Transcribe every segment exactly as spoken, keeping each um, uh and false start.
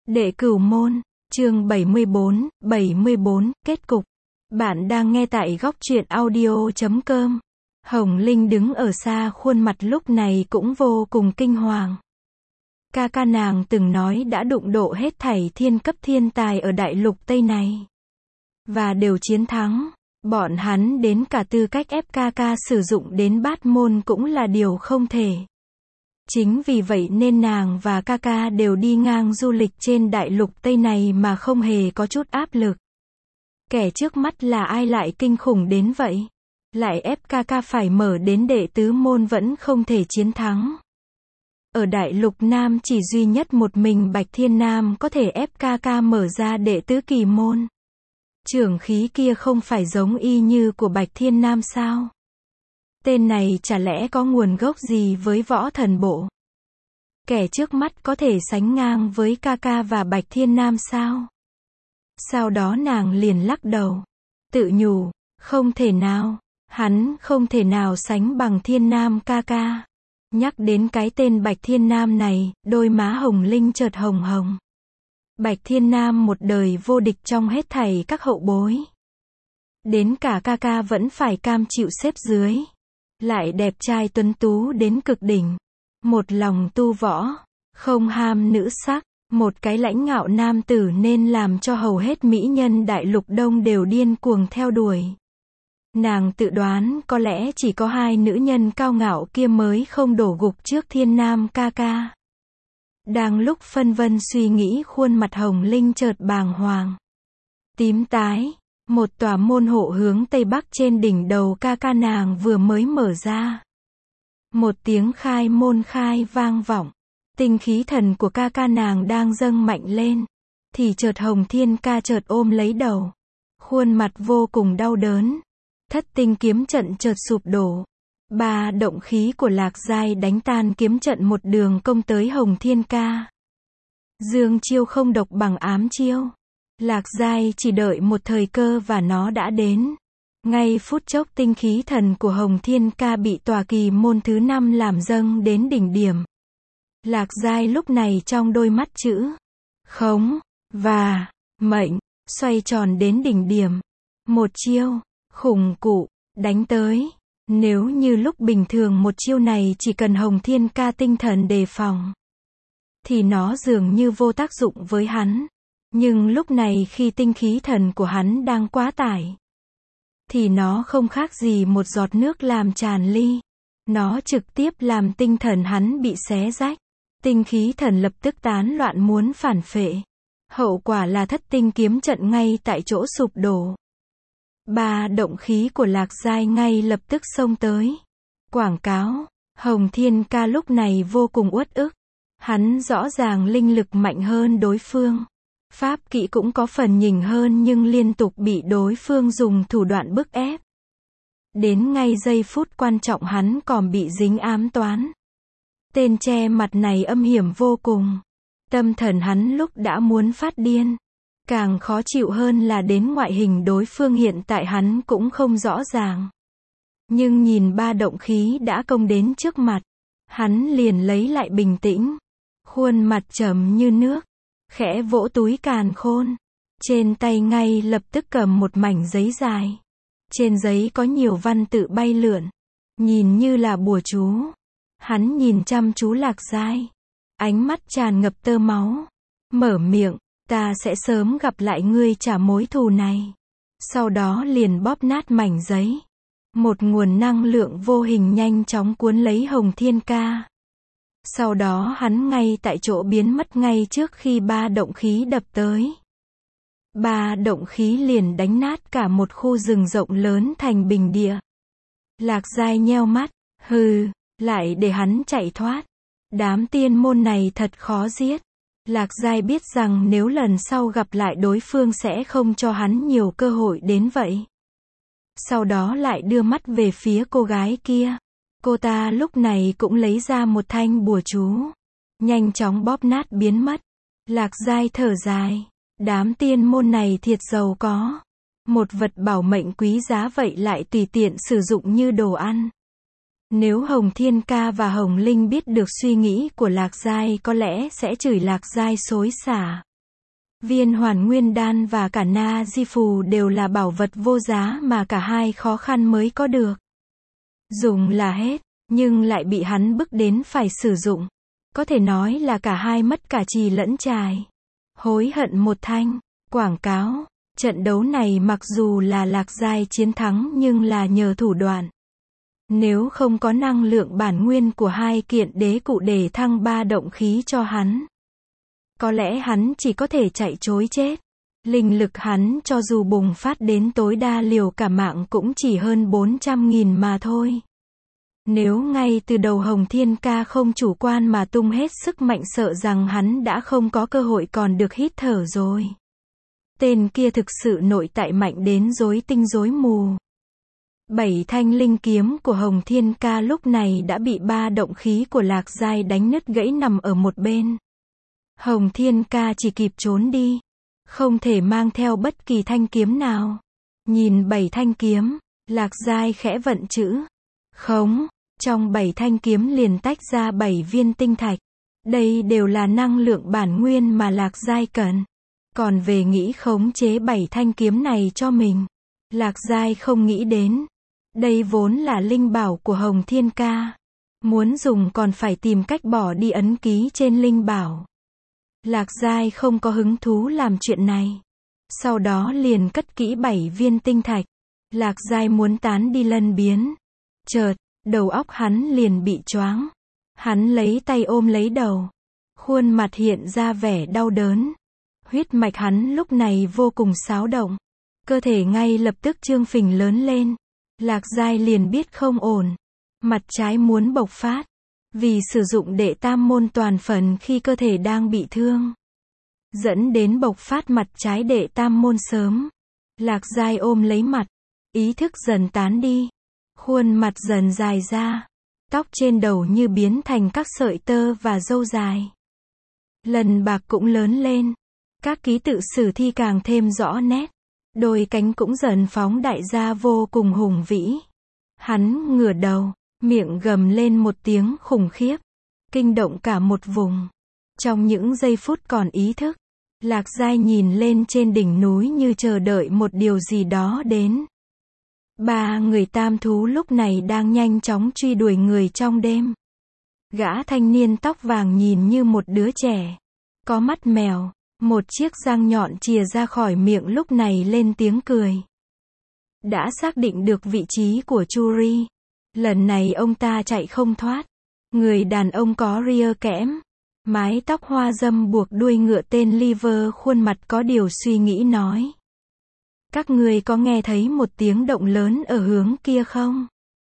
Đệ Cửu Môn, chương bảy mươi bốn, bảy mươi bốn, kết cục. Bạn đang nghe tại góc truyện audio chấm com. Hồng Linh đứng ở xa, khuôn mặt lúc này cũng vô cùng kinh hoàng. Ca ca nàng từng nói đã đụng độ hết thảy thiên cấp thiên tài ở đại lục Tây này. Và đều chiến thắng. Bọn hắn đến cả tư cách ép ca ca sử dụng đến bát môn cũng là điều không thể. Chính vì vậy nên nàng và ca ca đều đi ngang du lịch trên đại lục Tây này mà không hề có chút áp lực. Kẻ trước mắt là ai lại kinh khủng đến vậy? Lại ép ca ca phải mở đến đệ tứ môn vẫn không thể chiến thắng. Ở đại lục Nam chỉ duy nhất một mình Bạch Thiên Nam có thể ép ca ca mở ra đệ tứ kỳ môn. Trưởng khí kia không phải giống y như của Bạch Thiên Nam sao? Tên này chả lẽ có nguồn gốc gì với võ thần bộ? Kẻ trước mắt có thể sánh ngang với ca ca và Bạch Thiên Nam sao? Sau đó nàng liền lắc đầu. Tự nhủ, không thể nào, hắn không thể nào sánh bằng Thiên Nam ca ca. Nhắc đến cái tên Bạch Thiên Nam này, đôi má Hồng Linh chợt hồng hồng. Bạch Thiên Nam một đời vô địch trong hết thảy các hậu bối. Đến cả ca ca vẫn phải cam chịu xếp dưới. Lại đẹp trai tuấn tú đến cực đỉnh. Một lòng tu võ, không ham nữ sắc, một cái lãnh ngạo nam tử nên làm cho hầu hết mỹ nhân đại lục đông đều điên cuồng theo đuổi. Nàng tự đoán có lẽ chỉ có hai nữ nhân cao ngạo kia mới không đổ gục trước Thiên Nam ca ca. Đang lúc phân vân suy nghĩ, khuôn mặt Hồng Linh chợt bàng hoàng. Tím tái, một tòa môn hộ hướng tây bắc trên đỉnh đầu ca ca nàng vừa mới mở ra. Một tiếng khai môn khai vang vọng. Tinh khí thần của ca ca nàng đang dâng mạnh lên. Thì chợt Hồng Thiên ca chợt ôm lấy đầu. Khuôn mặt vô cùng đau đớn. Thất tinh kiếm trận chợt sụp đổ. Ba động khí của Lạc Giai đánh tan kiếm trận, một đường công tới Hồng Thiên ca. Dương chiêu không độc bằng ám chiêu. Lạc Giai chỉ đợi một thời cơ và nó đã đến. Ngay phút chốc tinh khí thần của Hồng Thiên ca bị tòa kỳ môn thứ năm làm dâng đến đỉnh điểm. Lạc Giai lúc này trong đôi mắt chữ khống và mệnh xoay tròn đến đỉnh điểm. Một chiêu khủng cụ đánh tới. Nếu như lúc bình thường một chiêu này chỉ cần Hồng Thiên ca tinh thần đề phòng, thì nó dường như vô tác dụng với hắn. Nhưng lúc này khi tinh khí thần của hắn đang quá tải, thì nó không khác gì một giọt nước làm tràn ly. Nó trực tiếp làm tinh thần hắn bị xé rách. Tinh khí thần lập tức tán loạn muốn phản phệ. Hậu quả là thất tinh kiếm trận ngay tại chỗ sụp đổ. Ba động khí của Lạc Giai ngay lập tức xông tới. Quảng cáo, Hồng Thiên ca lúc này vô cùng uất ức. Hắn rõ ràng linh lực mạnh hơn đối phương. Pháp kỹ cũng có phần nhỉnh hơn nhưng liên tục bị đối phương dùng thủ đoạn bức ép. Đến ngay giây phút quan trọng hắn còn bị dính ám toán. Tên che mặt này âm hiểm vô cùng. Tâm thần hắn lúc đã muốn phát điên. Càng khó chịu hơn là đến ngoại hình đối phương hiện tại hắn cũng không rõ ràng. Nhưng nhìn ba động khí đã công đến trước mặt, hắn liền lấy lại bình tĩnh. Khuôn mặt trầm như nước, khẽ vỗ túi càn khôn. Trên tay ngay lập tức cầm một mảnh giấy dài. Trên giấy có nhiều văn tự bay lượn, nhìn như là bùa chú. Hắn nhìn chăm chú Lạc Giai, ánh mắt tràn ngập tơ máu. Mở miệng, ta sẽ sớm gặp lại ngươi trả mối thù này. Sau đó liền bóp nát mảnh giấy. Một nguồn năng lượng vô hình nhanh chóng cuốn lấy Hồng Thiên ca. Sau đó hắn ngay tại chỗ biến mất ngay trước khi ba động khí đập tới. Ba động khí liền đánh nát cả một khu rừng rộng lớn thành bình địa. Lạc Giai nheo mắt, hừ, lại để hắn chạy thoát. Đám tiên môn này thật khó giết. Lạc Giai biết rằng nếu lần sau gặp lại đối phương sẽ không cho hắn nhiều cơ hội đến vậy. Sau đó lại đưa mắt về phía cô gái kia. Cô ta lúc này cũng lấy ra một thanh bùa chú. Nhanh chóng bóp nát biến mất. Lạc Giai thở dài. Đám tiên môn này thiệt giàu có. Một vật bảo mệnh quý giá vậy lại tùy tiện sử dụng như đồ ăn. Nếu Hồng Thiên ca và Hồng Linh biết được suy nghĩ của Lạc Giai có lẽ sẽ chửi Lạc Giai xối xả. Viên Hoàn Nguyên Đan và cả Na Di Phù đều là bảo vật vô giá mà cả hai khó khăn mới có được. Dùng là hết, nhưng lại bị hắn bức đến phải sử dụng. Có thể nói là cả hai mất cả trì lẫn trài. Hối hận một thanh. Quảng cáo. Trận đấu này mặc dù là Lạc Giai chiến thắng nhưng là nhờ thủ đoạn. Nếu không có năng lượng bản nguyên của hai kiện đế cụ để thăng ba động khí cho hắn, có lẽ hắn chỉ có thể chạy trối chết. Linh lực hắn cho dù bùng phát đến tối đa liều cả mạng cũng chỉ hơn bốn trăm nghìn mà thôi. Nếu ngay từ đầu Hồng Thiên Ca không chủ quan mà tung hết sức mạnh sợ rằng hắn đã không có cơ hội còn được hít thở rồi. Tên kia thực sự nội tại mạnh đến rối tinh rối mù. Bảy thanh linh kiếm của Hồng Thiên Ca lúc này đã bị ba động khí của Lạc Giai đánh nứt gãy nằm ở một bên. Hồng Thiên Ca chỉ kịp trốn đi. Không thể mang theo bất kỳ thanh kiếm nào. Nhìn bảy thanh kiếm, Lạc Giai khẽ vận chữ. Khống, trong bảy thanh kiếm liền tách ra bảy viên tinh thạch. Đây đều là năng lượng bản nguyên mà Lạc Giai cần. Còn về nghĩ khống chế bảy thanh kiếm này cho mình, Lạc Giai không nghĩ đến. Đây vốn là linh bảo của Hồng Thiên Ca. Muốn dùng còn phải tìm cách bỏ đi ấn ký trên linh bảo. Lạc Giai không có hứng thú làm chuyện này. Sau đó liền cất kỹ bảy viên tinh thạch. Lạc Giai muốn tán đi lân biến. Chợt, đầu óc hắn liền bị choáng. Hắn lấy tay ôm lấy đầu. Khuôn mặt hiện ra vẻ đau đớn. Huyết mạch hắn lúc này vô cùng xáo động. Cơ thể ngay lập tức trương phình lớn lên. Lạc Giai liền biết không ổn. Mặt trái muốn bộc phát. Vì sử dụng đệ tam môn toàn phần khi cơ thể đang bị thương, dẫn đến bộc phát mặt trái đệ tam môn sớm. Lạc Giai ôm lấy mặt. Ý thức dần tán đi. Khuôn mặt dần dài ra. Tóc trên đầu như biến thành các sợi tơ và râu dài. Lần bạc cũng lớn lên. Các ký tự sử thi càng thêm rõ nét. Đôi cánh cũng dần phóng đại ra vô cùng hùng vĩ. Hắn ngửa đầu, miệng gầm lên một tiếng khủng khiếp, kinh động cả một vùng. Trong những giây phút còn ý thức, Lạc Giai nhìn lên trên đỉnh núi như chờ đợi một điều gì đó đến. Ba người tam thú lúc này đang nhanh chóng truy đuổi người trong đêm. Gã thanh niên tóc vàng nhìn như một đứa trẻ, có mắt mèo. Một chiếc răng nhọn chìa ra khỏi miệng lúc này lên tiếng cười. Đã xác định được vị trí của Churi. Lần này ông ta chạy không thoát. Người đàn ông có ria kẽm, mái tóc hoa dâm buộc đuôi ngựa tên Liver khuôn mặt có điều suy nghĩ nói. Các người có nghe thấy một tiếng động lớn ở hướng kia không?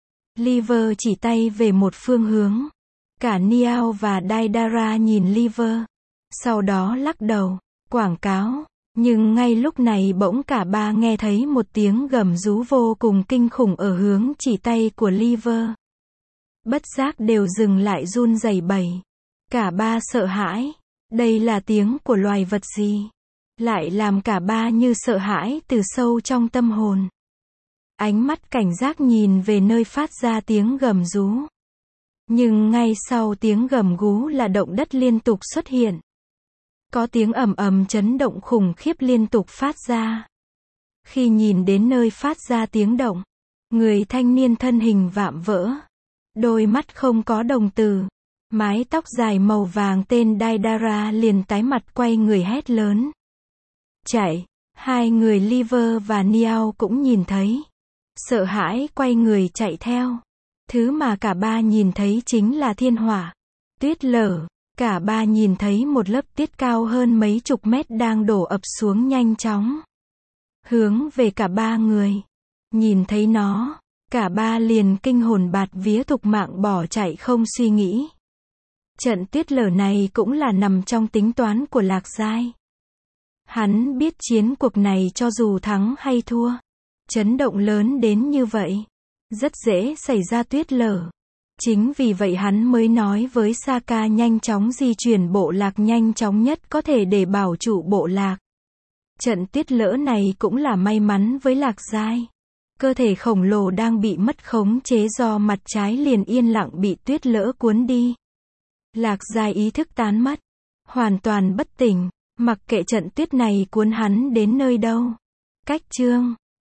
Liver chỉ tay về một phương hướng. Cả Niao và Daidara nhìn Liver. Sau đó lắc đầu, quảng cáo. Nhưng ngay lúc này bỗng cả ba nghe thấy một tiếng gầm rú vô cùng kinh khủng ở hướng chỉ tay của Liver. Bất giác đều dừng lại run rẩy bẩy. Cả ba sợ hãi. Đây là tiếng của loài vật gì? Lại làm cả ba như sợ hãi từ sâu trong tâm hồn. Ánh mắt cảnh giác nhìn về nơi phát ra tiếng gầm rú. Nhưng ngay sau tiếng gầm gú là động đất liên tục xuất hiện. Có tiếng ầm ầm chấn động khủng khiếp liên tục phát ra. Khi nhìn đến nơi phát ra tiếng động, người thanh niên thân hình vạm vỡ, đôi mắt không có đồng tử, mái tóc dài màu vàng tên Daidara liền tái mặt quay người hét lớn. Chạy! Hai người Liver và Niao cũng nhìn thấy. Sợ hãi quay người chạy theo. Thứ mà cả ba nhìn thấy chính là thiên hỏa, tuyết lở. Cả ba nhìn thấy một lớp tiết cao hơn mấy chục mét đang đổ ập xuống nhanh chóng. Hướng về cả ba người. Nhìn thấy nó, cả ba liền kinh hồn bạt vía thục mạng bỏ chạy không suy nghĩ. Trận tuyết lở này cũng là nằm trong tính toán của Lạc Giai. Hắn biết chiến cuộc này cho dù thắng hay thua, chấn động lớn đến như vậy, rất dễ xảy ra tuyết lở. Chính vì vậy hắn mới nói với Saka nhanh chóng di chuyển bộ lạc nhanh chóng nhất có thể để bảo trụ bộ lạc. Trận tuyết lở này cũng là may mắn với Lạc Giai. Cơ thể khổng lồ đang bị mất khống chế do mặt trái liền yên lặng bị tuyết lở cuốn đi. Lạc Giai ý thức tán mất, hoàn toàn bất tỉnh, Mặc kệ trận tuyết này cuốn hắn đến nơi đâu. Cách chương